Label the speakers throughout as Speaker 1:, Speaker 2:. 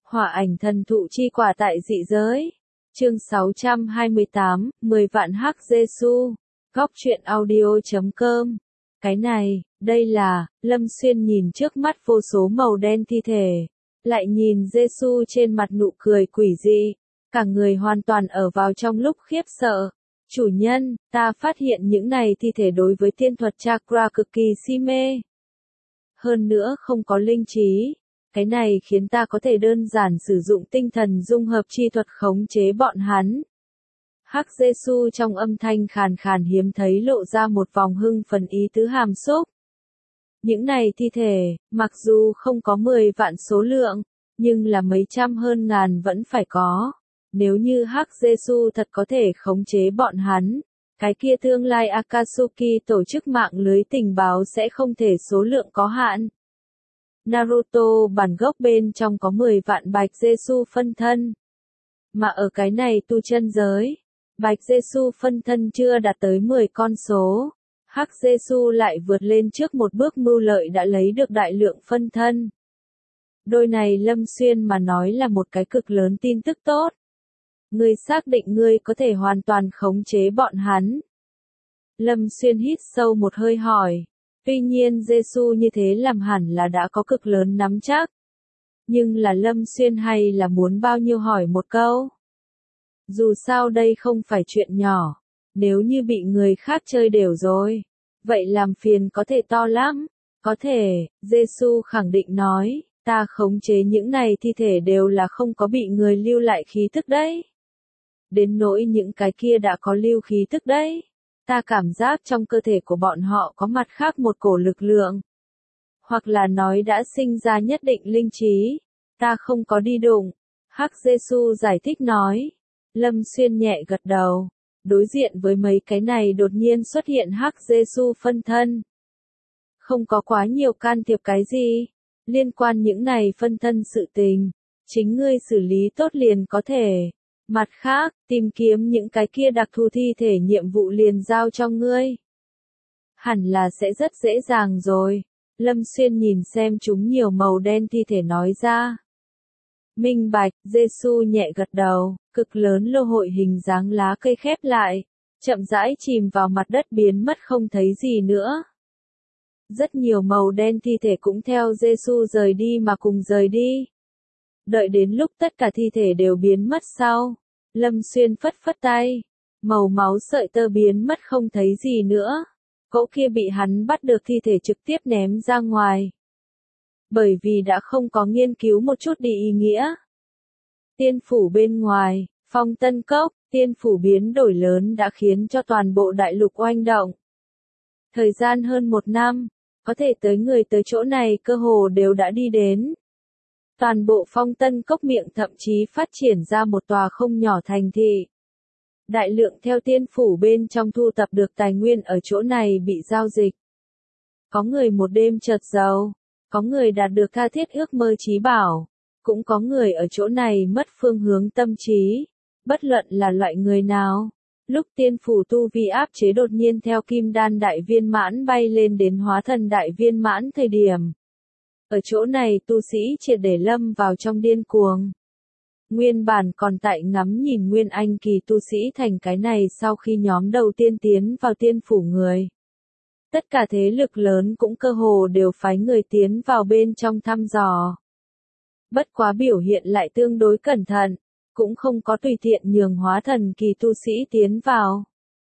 Speaker 1: Hỏa ảnh thần thụ chi quả tại dị giới. Chương 628, 10 vạn hắc Giê-xu. Góc truyện audio.com. Cái này, đây là, Lâm Xuyên nhìn trước mắt vô số màu đen thi thể. Lại nhìn Giê-xu trên mặt nụ cười quỷ dị. Cả người hoàn toàn ở vào trong lúc khiếp sợ. Chủ nhân, ta phát hiện những này thi thể đối với tiên thuật chakra cực kỳ si mê. Hơn nữa không có linh trí. Cái này khiến ta có thể đơn giản sử dụng tinh thần dung hợp chi thuật khống chế bọn hắn. Hắc Giê-xu trong âm thanh khàn khàn hiếm thấy lộ ra một vòng hưng phấn ý tứ hàm xúc. Những này thi thể, mặc dù không có 10 vạn số lượng, nhưng là mấy trăm hơn ngàn vẫn phải có. Nếu như Hắc Giê-xu thật có thể khống chế bọn hắn, cái kia tương lai Akatsuki tổ chức mạng lưới tình báo sẽ không thể số lượng có hạn. Naruto bản gốc bên trong có 10 vạn Bạch Giê-xu phân thân. Mà ở cái này tu chân giới, Bạch Giê-xu phân thân chưa đạt tới 10 con số. Hắc Giê-xu lại vượt lên trước một bước mưu lợi đã lấy được đại lượng phân thân. Đôi này Lâm Xuyên mà nói là một cái cực lớn tin tức tốt. Ngươi xác định ngươi có thể hoàn toàn khống chế bọn hắn. Lâm Xuyên hít sâu một hơi hỏi. Tuy nhiên Giê-xu như thế làm hẳn là đã có cực lớn nắm chắc. Nhưng là Lâm Xuyên hay là muốn bao nhiêu hỏi một câu. Dù sao đây không phải chuyện nhỏ. Nếu như bị người khác chơi đều rồi. Vậy làm phiền có thể to lắm. Có thể, Giê-xu khẳng định nói. Ta khống chế những này thi thể đều là không có bị người lưu lại khí thức đấy. Đến nỗi những cái kia đã có lưu khí thức đấy. Ta cảm giác trong cơ thể của bọn họ có mặt khác một cổ lực lượng. Hoặc là nói đã sinh ra nhất định linh trí. Ta không có đi đụng. Hắc Giê-xu giải thích nói. Lâm Xuyên nhẹ gật đầu. Đối diện với mấy cái này đột nhiên xuất hiện Hắc Giê-xu phân thân. Không có quá nhiều can thiệp cái gì. Liên quan những này phân thân sự tình. Chính ngươi xử lý tốt liền có thể. Mặt khác, tìm kiếm những cái kia đặc thù thi thể nhiệm vụ liền giao cho ngươi. Hẳn là sẽ rất dễ dàng rồi. Lâm Xuyên nhìn xem chúng nhiều màu đen thi thể nói ra. Minh bạch, Giê-xu nhẹ gật đầu, cực lớn lô hội hình dáng lá cây khép lại. Chậm rãi chìm vào mặt đất biến mất không thấy gì nữa. Rất nhiều màu đen thi thể cũng theo Giê-xu rời đi mà cùng rời đi. Đợi đến lúc tất cả thi thể đều biến mất sau, Lâm Xuyên phất phất tay, màu máu sợi tơ biến mất không thấy gì nữa. Cỗ kia bị hắn bắt được thi thể trực tiếp ném ra ngoài. Bởi vì đã không có nghiên cứu một chút đi ý nghĩa. Tiên phủ bên ngoài, Phong Tân Cốc, tiên phủ biến đổi lớn đã khiến cho toàn bộ đại lục oanh động. Thời gian hơn 1 năm, có thể tới người tới chỗ này cơ hồ đều đã đi đến. Toàn bộ Phong Tân Cốc miệng thậm chí phát triển ra một tòa không nhỏ thành thị. Đại lượng theo tiên phủ bên trong thu tập được tài nguyên ở chỗ này bị giao dịch. Có người một đêm chợt giàu, có người đạt được tha thiết ước mơ chí bảo, cũng có người ở chỗ này mất phương hướng tâm trí. Bất luận là loại người nào, lúc tiên phủ tu vi áp chế đột nhiên theo kim đan đại viên mãn bay lên đến hóa thần đại viên mãn thời điểm. Ở chỗ này tu sĩ triệt để lâm vào trong điên cuồng. Nguyên bản còn tại ngắm nhìn Nguyên Anh kỳ tu sĩ thành cái này sau khi nhóm đầu tiên tiến vào tiên phủ người. Tất cả thế lực lớn cũng cơ hồ đều phái người tiến vào bên trong thăm dò. Bất quá biểu hiện lại tương đối cẩn thận, cũng không có tùy tiện nhường hóa thần kỳ tu sĩ tiến vào.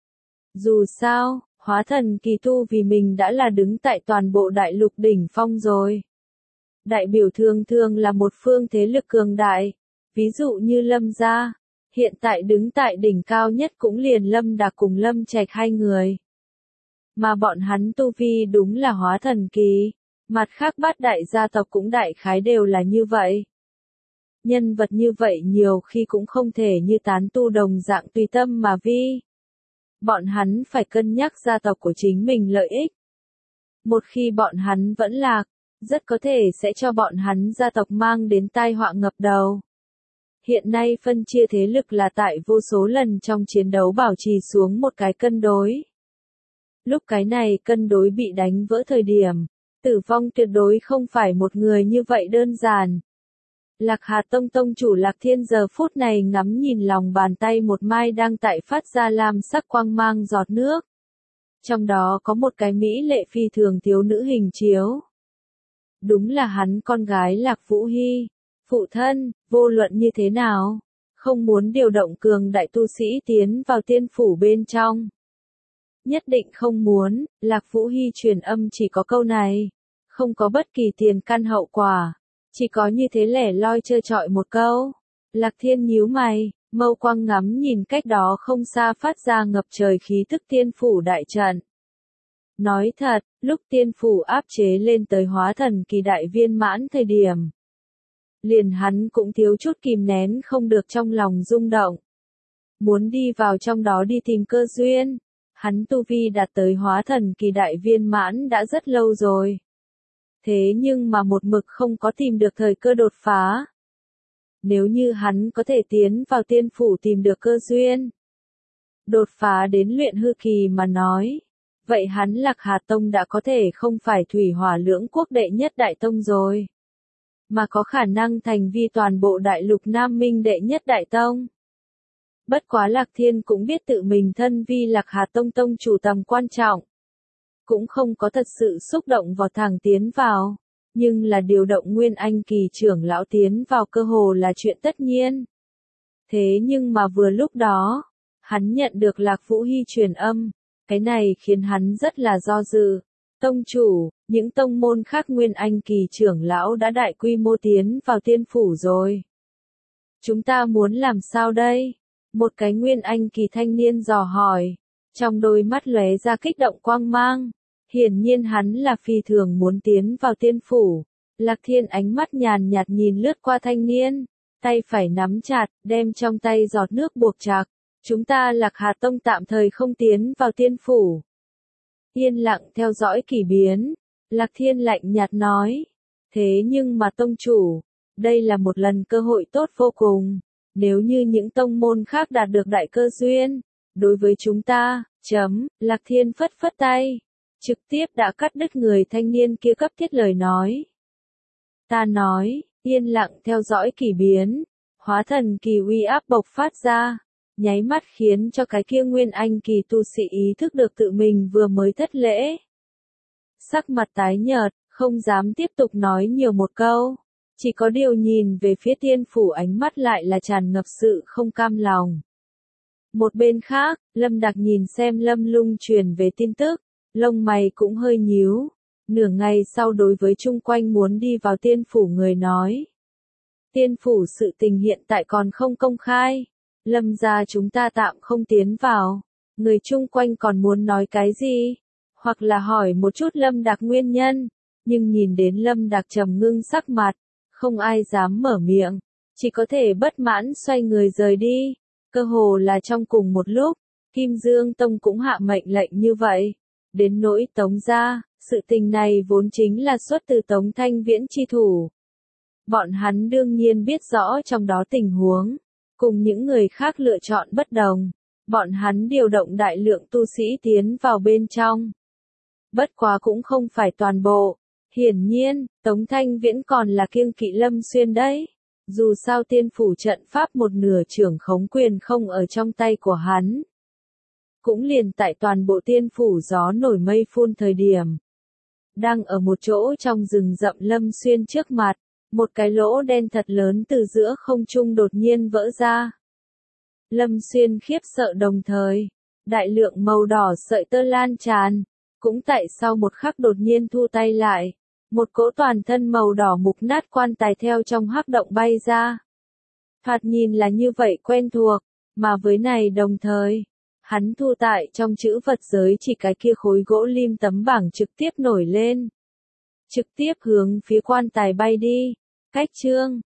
Speaker 1: Dù sao, hóa thần kỳ tu vì mình đã là đứng tại toàn bộ đại lục đỉnh phong rồi. Đại biểu thường thường là một phương thế lực cường đại, ví dụ như Lâm gia, hiện tại đứng tại đỉnh cao nhất cũng liền Lâm Đạc cùng Lâm Trạch hai người. Mà bọn hắn tu vi đúng là hóa thần kỳ, mặt khác bát đại gia tộc cũng đại khái đều là như vậy. Nhân vật như vậy nhiều khi cũng không thể như tán tu đồng dạng tùy tâm mà vi. Bọn hắn phải cân nhắc gia tộc của chính mình lợi ích. Một khi bọn hắn vẫn lạc, rất có thể sẽ cho bọn hắn gia tộc mang đến tai họa ngập đầu. Hiện nay phân chia thế lực là tại vô số lần trong chiến đấu bảo trì xuống một cái cân đối. Lúc cái này cân đối bị đánh vỡ thời điểm, tử vong tuyệt đối không phải một người như vậy đơn giản. Lạc Hà Tông tông chủ Lạc Thiên giờ phút này ngắm nhìn lòng bàn tay một mai đang tại phát ra lam sắc quang mang giọt nước. Trong đó có một cái mỹ lệ phi thường thiếu nữ hình chiếu. Đúng là hắn con gái Lạc Vũ Hy. Phụ thân, vô luận như thế nào, không muốn điều động cường đại tu sĩ tiến vào tiên phủ bên trong. Nhất định không muốn, Lạc Vũ Hy truyền âm chỉ có câu này. Không có bất kỳ tiền căn hậu quả. Chỉ có như thế lẻ loi trơ trọi một câu. Lạc Thiên nhíu mày, mâu quang ngắm nhìn cách đó không xa phát ra ngập trời khí tức tiên phủ đại trận. Nói thật, lúc tiên phủ áp chế lên tới hóa thần kỳ đại viên mãn thời điểm. Liền hắn cũng thiếu chút kìm nén không được trong lòng rung động. Muốn đi vào trong đó đi tìm cơ duyên. Hắn tu vi đạt tới hóa thần kỳ đại viên mãn đã rất lâu rồi. Thế nhưng mà một mực không có tìm được thời cơ đột phá. Nếu như hắn có thể tiến vào tiên phủ tìm được cơ duyên, đột phá đến luyện hư kỳ mà nói, vậy hắn Lạc Hà Tông đã có thể không phải thủy hỏa lưỡng quốc đệ nhất đại tông rồi, mà có khả năng thành vi toàn bộ đại lục Nam Minh đệ nhất đại tông. Bất quá Lạc Thiên cũng biết tự mình thân vi Lạc Hà Tông tông chủ tầm quan trọng. Cũng không có thật sự xúc động vào thẳng tiến vào, nhưng là điều động Nguyên Anh kỳ trưởng lão tiến vào cơ hồ là chuyện tất nhiên. Thế nhưng mà vừa lúc đó, hắn nhận được Lạc Vũ Hy truyền âm, cái này khiến hắn rất là do dự. Tông chủ, những tông môn khác Nguyên Anh kỳ trưởng lão đã đại quy mô tiến vào tiên phủ rồi. Chúng ta muốn làm sao đây? Một cái Nguyên Anh kỳ thanh niên dò hỏi, trong đôi mắt lóe ra kích động quang mang. Hiển nhiên hắn là phi thường muốn tiến vào tiên phủ. Lạc Thiên ánh mắt nhàn nhạt nhìn lướt qua thanh niên, tay phải nắm chặt, đem trong tay giọt nước buộc chặt. Chúng ta Lạc Hà Tông tạm thời không tiến vào tiên phủ. Yên lặng theo dõi kỳ biến, Lạc Thiên lạnh nhạt nói. Thế nhưng mà tông chủ, đây là một lần cơ hội tốt vô cùng. Nếu như những tông môn khác đạt được đại cơ duyên, đối với chúng ta, Lạc Thiên phất phất tay. Trực tiếp đã cắt đứt người thanh niên kia cấp thiết lời nói. Ta nói, yên lặng theo dõi kỳ biến, hóa thần kỳ uy áp bộc phát ra, nháy mắt khiến cho cái kia Nguyên Anh kỳ tu sĩ ý thức được tự mình vừa mới thất lễ. Sắc mặt tái nhợt, không dám tiếp tục nói nhiều một câu, chỉ có điều nhìn về phía tiên phủ ánh mắt lại là tràn ngập sự không cam lòng. Một bên khác, Lâm Đặc nhìn xem Lâm Lung truyền về tin tức. Lông mày cũng hơi nhíu, nửa ngày sau đối với chung quanh muốn đi vào tiên phủ người nói. Tiên phủ sự tình hiện tại còn không công khai, Lâm gia chúng ta tạm không tiến vào, người chung quanh còn muốn nói cái gì, hoặc là hỏi một chút Lâm Đặc nguyên nhân, nhưng nhìn đến Lâm Đặc trầm ngưng sắc mặt, không ai dám mở miệng, chỉ có thể bất mãn xoay người rời đi, cơ hồ là trong cùng một lúc, Kim Dương Tông cũng hạ mệnh lệnh như vậy. Đến nỗi Tống gia, sự tình này vốn chính là xuất từ Tống Thanh Viễn chi thủ. Bọn hắn đương nhiên biết rõ trong đó tình huống, cùng những người khác lựa chọn bất đồng, bọn hắn điều động đại lượng tu sĩ tiến vào bên trong. Bất quá cũng không phải toàn bộ, hiển nhiên, Tống Thanh Viễn còn là kiêng kỵ Lâm Xuyên đấy. Dù sao tiên phủ trận pháp một nửa trưởng khống quyền không ở trong tay của hắn. Cũng liền tại toàn bộ tiên phủ gió nổi mây phun thời điểm. Đang ở một chỗ trong rừng rậm Lâm Xuyên trước mặt, một cái lỗ đen thật lớn từ giữa không trung đột nhiên vỡ ra. Lâm Xuyên khiếp sợ đồng thời, đại lượng màu đỏ sợi tơ lan tràn, cũng tại sau một khắc đột nhiên thu tay lại, một cỗ toàn thân màu đỏ mục nát quan tài theo trong hắc động bay ra. Thoạt nhìn là như vậy quen thuộc, mà với này đồng thời. Hắn thu tại trong chữ vật giới chỉ cái kia khối gỗ lim tấm bảng trực tiếp nổi lên. Trực tiếp hướng phía quan tài bay đi. Cách chương